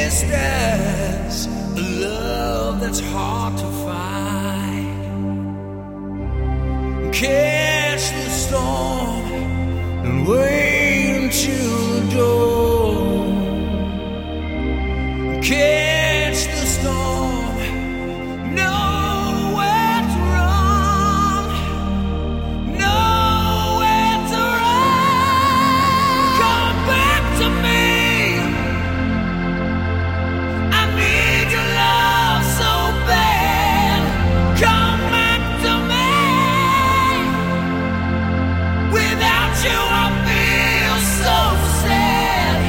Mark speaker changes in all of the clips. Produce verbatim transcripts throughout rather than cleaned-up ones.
Speaker 1: there's a love that's hard to find. Catch the storm and wait until the dawn. Catch the storm, know where to run, know where to run. Come back to me. I need your love so bad. Come back to me. Without you, I feel so sad.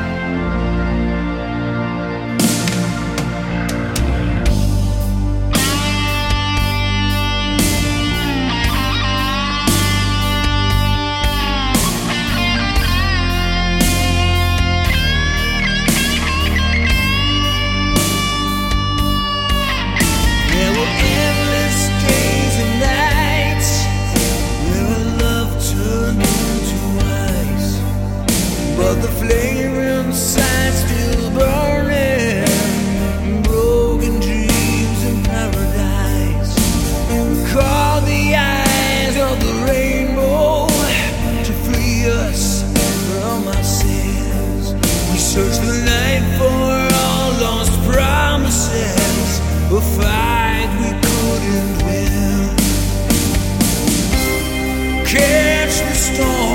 Speaker 1: There were endless days and nights where our love turned into ice, but the flame inside still burning. Broken dreams in paradise. Call the eyes of the rainbow to free us from our sins. We searched the night for our lost promises, a fight we couldn't win. Catch the storm.